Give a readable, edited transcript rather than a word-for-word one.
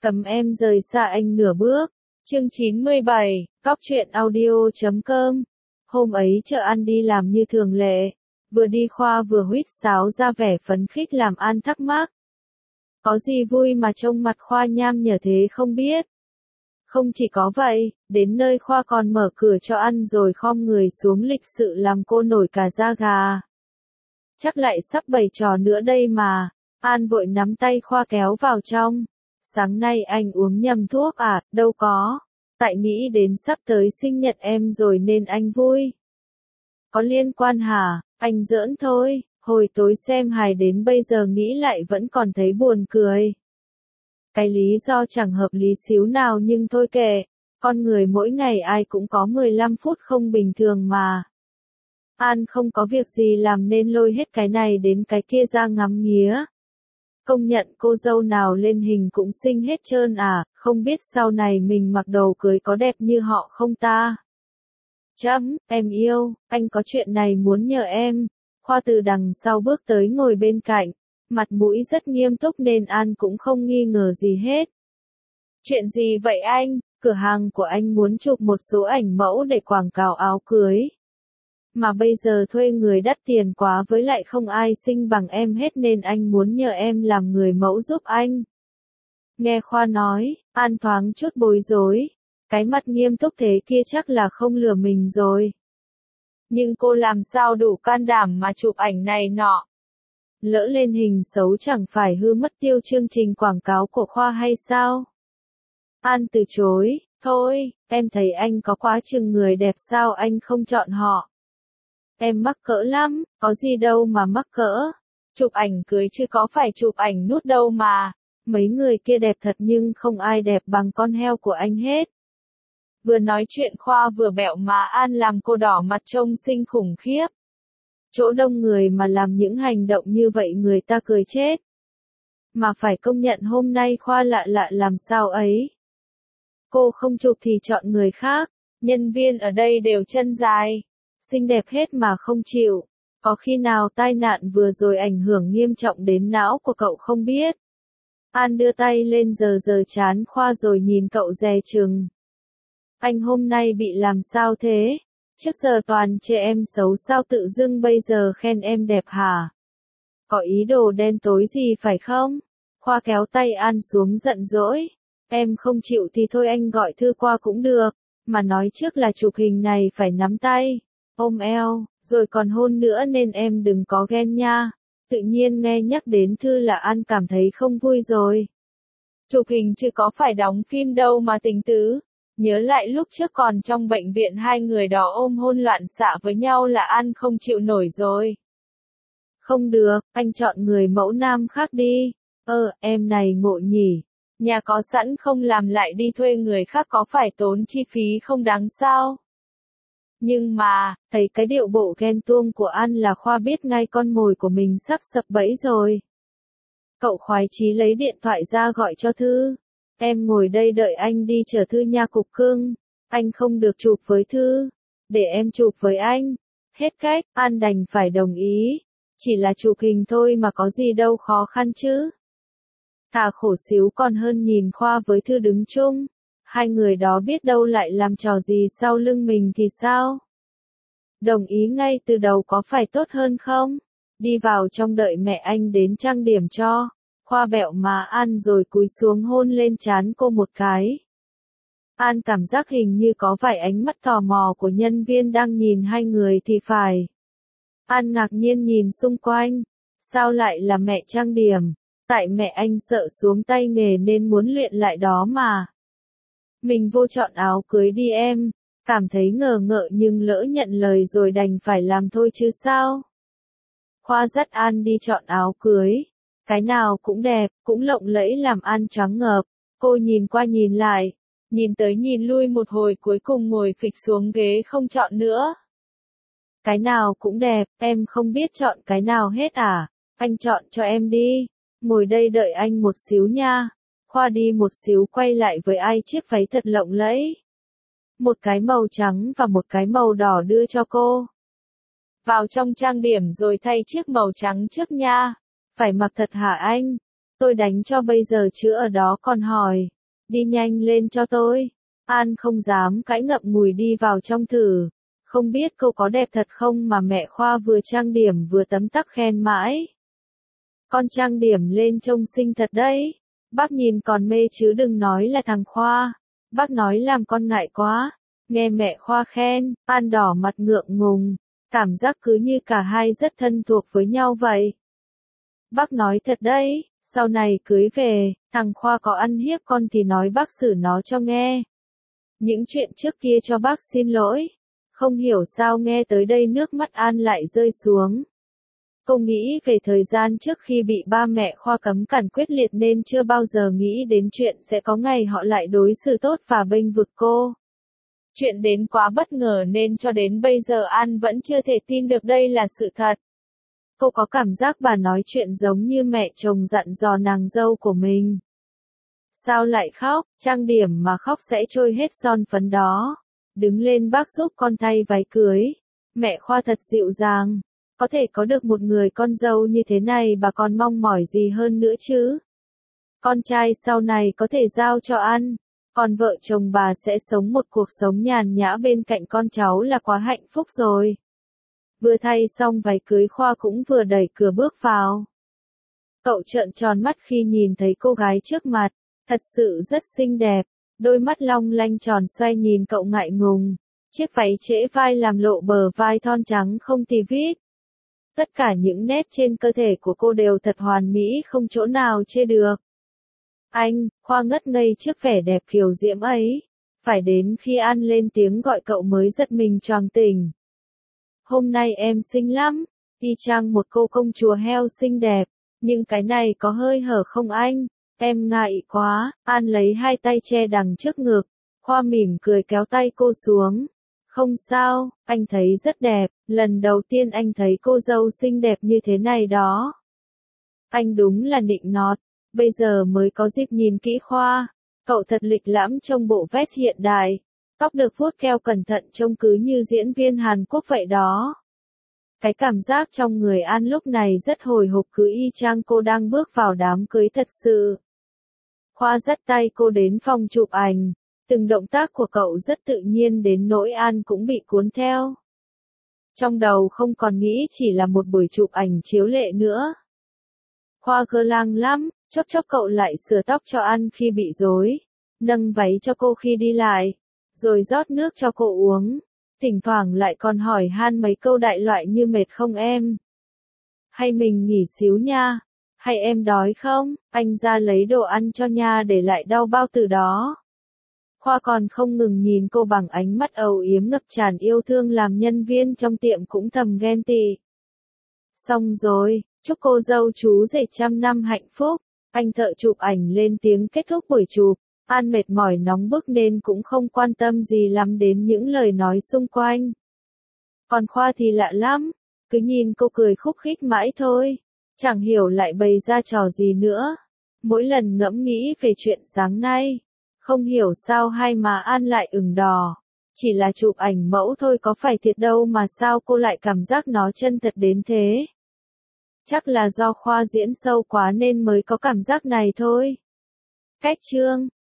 Cấm em rời xa anh nửa bước. Chương 97, Cóc truyện audio.com. Hôm ấy chợ An đi làm như thường lệ. Vừa đi Khoa vừa huýt sáo ra vẻ phấn khích làm An thắc mắc. Có gì vui mà trông mặt Khoa nham nhở thế không biết. Không chỉ có vậy, đến nơi Khoa còn mở cửa cho An rồi khom người xuống lịch sự làm cô nổi cả da gà. Chắc lại sắp bày trò nữa đây mà. An vội nắm tay Khoa kéo vào trong. Sáng nay anh uống nhầm thuốc à, đâu có. Tại nghĩ đến sắp tới sinh nhật em rồi nên anh vui. Có liên quan hả, anh giỡn thôi, hồi tối xem hài đến bây giờ nghĩ lại vẫn còn thấy buồn cười. Cái lý do chẳng hợp lý xíu nào nhưng thôi kệ, con người mỗi ngày ai cũng có 15 phút không bình thường mà. An không có việc gì làm nên lôi hết cái này đến cái kia ra ngắm nghía. Công nhận cô dâu nào lên hình cũng xinh hết trơn à, không biết sau này mình mặc đồ cưới có đẹp như họ không ta? Em yêu, anh có chuyện này muốn nhờ em. Khoa từ đằng sau bước tới ngồi bên cạnh, mặt mũi rất nghiêm túc nên An cũng không nghi ngờ gì hết. Chuyện gì vậy anh? Cửa hàng của anh muốn chụp một số ảnh mẫu để quảng cáo áo cưới. Mà bây giờ thuê người đắt tiền quá với lại không ai xinh bằng em hết nên anh muốn nhờ em làm người mẫu giúp anh. Nghe Khoa nói, An thoáng chút bối rối. Cái mặt nghiêm túc thế kia chắc là không lừa mình rồi. Nhưng cô làm sao đủ can đảm mà chụp ảnh này nọ? Lỡ lên hình xấu chẳng phải hư mất tiêu chương trình quảng cáo của Khoa hay sao? An từ chối, thôi, em thấy anh có quá chừng người đẹp sao anh không chọn họ. Em mắc cỡ lắm, có gì đâu mà mắc cỡ. Chụp ảnh cưới chứ có phải chụp ảnh nút đâu mà. Mấy người kia đẹp thật nhưng không ai đẹp bằng con heo của anh hết. Vừa nói chuyện Khoa vừa bẹo mà An làm cô đỏ mặt trông xinh khủng khiếp. Chỗ đông người mà làm những hành động như vậy người ta cười chết. Mà phải công nhận hôm nay Khoa lạ lạ làm sao ấy. Cô không chụp thì chọn người khác, nhân viên ở đây đều chân dài. Xinh đẹp hết mà không chịu. Có khi nào tai nạn vừa rồi ảnh hưởng nghiêm trọng đến não của cậu không biết. An đưa tay lên giờ trán Khoa rồi nhìn cậu dè chừng. Anh hôm nay bị làm sao thế? Trước giờ toàn chê em xấu sao tự dưng bây giờ khen em đẹp hả? Có ý đồ đen tối gì phải không? Khoa kéo tay An xuống giận dỗi. Em không chịu thì thôi anh gọi Thư qua cũng được. Mà nói trước là chụp hình này phải nắm tay, ôm eo, rồi còn hôn nữa nên em đừng có ghen nha. Tự nhiên nghe nhắc đến Thư là An cảm thấy không vui rồi. Chụp hình chứ có phải đóng phim đâu mà tình tứ. Nhớ lại lúc trước còn trong bệnh viện hai người đó ôm hôn loạn xạ với nhau là An không chịu nổi rồi. Không được, anh chọn người mẫu nam khác đi. Em này ngộ nhỉ. Nhà có sẵn không làm lại đi thuê người khác có phải tốn chi phí không đáng sao? Nhưng mà, thấy cái điệu bộ ghen tuông của An là Khoa biết ngay con mồi của mình sắp sập bẫy rồi. Cậu khoái chí lấy điện thoại ra gọi cho Thư. Em ngồi đây đợi anh đi chờ Thư nha cục cưng. Anh không được chụp với Thư. Để em chụp với anh. Hết cách, An đành phải đồng ý. Chỉ là chụp hình thôi mà có gì đâu khó khăn chứ. Thà khổ xíu còn hơn nhìn Khoa với Thư đứng chung. Hai người đó biết đâu lại làm trò gì sau lưng mình thì sao? Đồng ý ngay từ đầu có phải tốt hơn không? Đi vào trong đợi mẹ anh đến trang điểm cho. Khoa bẹo mà An rồi cúi xuống hôn lên trán cô một cái. An cảm giác hình như có vài ánh mắt tò mò của nhân viên đang nhìn hai người thì phải. An ngạc nhiên nhìn xung quanh. Sao lại là mẹ trang điểm? Tại mẹ anh sợ xuống tay nghề nên muốn luyện lại đó mà. Mình vô chọn áo cưới đi em. Cảm thấy ngờ ngợ nhưng lỡ nhận lời rồi đành phải làm thôi chứ sao. Khoa dắt An đi chọn áo cưới. Cái nào cũng đẹp, cũng lộng lẫy làm An choáng ngợp. Cô nhìn qua nhìn lại, nhìn tới nhìn lui một hồi cuối cùng ngồi phịch xuống ghế không chọn nữa. Cái nào cũng đẹp, em không biết chọn cái nào hết à? Anh chọn cho em đi. Ngồi đây đợi anh một xíu nha. Khoa đi một xíu quay lại với ai chiếc váy thật lộng lẫy. Một cái màu trắng và một cái màu đỏ đưa cho cô. Vào trong trang điểm rồi thay chiếc màu trắng trước nha. Phải mặc thật hả anh? Tôi đánh cho bây giờ chứ ở đó còn hỏi. Đi nhanh lên cho tôi. An không dám cãi ngậm ngùi đi vào trong thử. Không biết cô có đẹp thật không mà mẹ Khoa vừa trang điểm vừa tấm tắc khen mãi. Con trang điểm lên trông xinh thật đấy. Bác nhìn còn mê chứ đừng nói là thằng Khoa. Bác nói làm con ngại quá. Nghe mẹ Khoa khen, An đỏ mặt ngượng ngùng. Cảm giác cứ như cả hai rất thân thuộc với nhau vậy. Bác nói thật đấy, sau này cưới về, thằng Khoa có ăn hiếp con thì nói bác xử nó cho nghe. Những chuyện trước kia cho bác xin lỗi. Không hiểu sao nghe tới đây nước mắt An lại rơi xuống. Cô nghĩ về thời gian trước khi bị ba mẹ Khoa cấm cản quyết liệt nên chưa bao giờ nghĩ đến chuyện sẽ có ngày họ lại đối xử tốt và bênh vực cô. Chuyện đến quá bất ngờ nên cho đến bây giờ An vẫn chưa thể tin được đây là sự thật. Cô có cảm giác bà nói chuyện giống như mẹ chồng dặn dò nàng dâu của mình. Sao lại khóc, trang điểm mà khóc sẽ trôi hết son phấn đó. Đứng lên bác giúp con thay váy cưới. Mẹ Khoa thật dịu dàng. Có thể có được một người con dâu như thế này bà còn mong mỏi gì hơn nữa chứ. Con trai sau này có thể giao cho An. Còn vợ chồng bà sẽ sống một cuộc sống nhàn nhã bên cạnh con cháu là quá hạnh phúc rồi. Vừa thay xong váy cưới Khoa cũng vừa đẩy cửa bước vào. Cậu trợn tròn mắt khi nhìn thấy cô gái trước mặt, thật sự rất xinh đẹp, đôi mắt long lanh tròn xoay nhìn cậu ngại ngùng, chiếc váy trễ vai làm lộ bờ vai thon trắng không tì vít. Tất cả những nét trên cơ thể của cô đều thật hoàn mỹ không chỗ nào chê được. Anh, Khoa ngất ngây trước vẻ đẹp kiều diễm ấy, phải đến khi An lên tiếng gọi cậu mới giật mình choàng tỉnh. Hôm nay em xinh lắm, y chang một cô công chúa heo xinh đẹp, nhưng cái này có hơi hở không anh? Em ngại quá. An lấy hai tay che đằng trước ngực, Khoa mỉm cười kéo tay cô xuống. Không sao, anh thấy rất đẹp, lần đầu tiên anh thấy cô dâu xinh đẹp như thế này đó. Anh đúng là nịnh nọt, bây giờ mới có dịp nhìn kỹ Khoa, cậu thật lịch lãm trong bộ vest hiện đại. Tóc được vuốt keo cẩn thận trông cứ như diễn viên Hàn Quốc vậy đó. Cái cảm giác trong người An lúc này rất hồi hộp cứ y chang cô đang bước vào đám cưới thật sự. Khoa dắt tay cô đến phòng chụp ảnh. Từng động tác của cậu rất tự nhiên đến nỗi An cũng bị cuốn theo. Trong đầu không còn nghĩ chỉ là một buổi chụp ảnh chiếu lệ nữa. Khoa cơ lang lắm, chốc cậu lại sửa tóc cho An khi bị rối, nâng váy cho cô khi đi lại, rồi rót nước cho cô uống, thỉnh thoảng lại còn hỏi han mấy câu đại loại như mệt không em? Hay mình nghỉ xíu nha? Hay em đói không? Anh ra lấy đồ ăn cho nha để lại đau bao tử đó. Khoa còn không ngừng nhìn cô bằng ánh mắt âu yếm ngập tràn yêu thương làm nhân viên trong tiệm cũng thầm ghen tị. Xong rồi, chúc cô dâu chú rể trăm năm hạnh phúc. Anh thợ chụp ảnh lên tiếng kết thúc buổi chụp. An mệt mỏi nóng bức nên cũng không quan tâm gì lắm đến những lời nói xung quanh. Còn Khoa thì lạ lắm, cứ nhìn cô cười khúc khích mãi thôi, chẳng hiểu lại bày ra trò gì nữa. Mỗi lần ngẫm nghĩ về chuyện sáng nay, không hiểu sao hai má An lại ửng đỏ. Chỉ là chụp ảnh mẫu thôi có phải thiệt đâu mà sao cô lại cảm giác nó chân thật đến thế. Chắc là do Khoa diễn sâu quá nên mới có cảm giác này thôi. Cách chương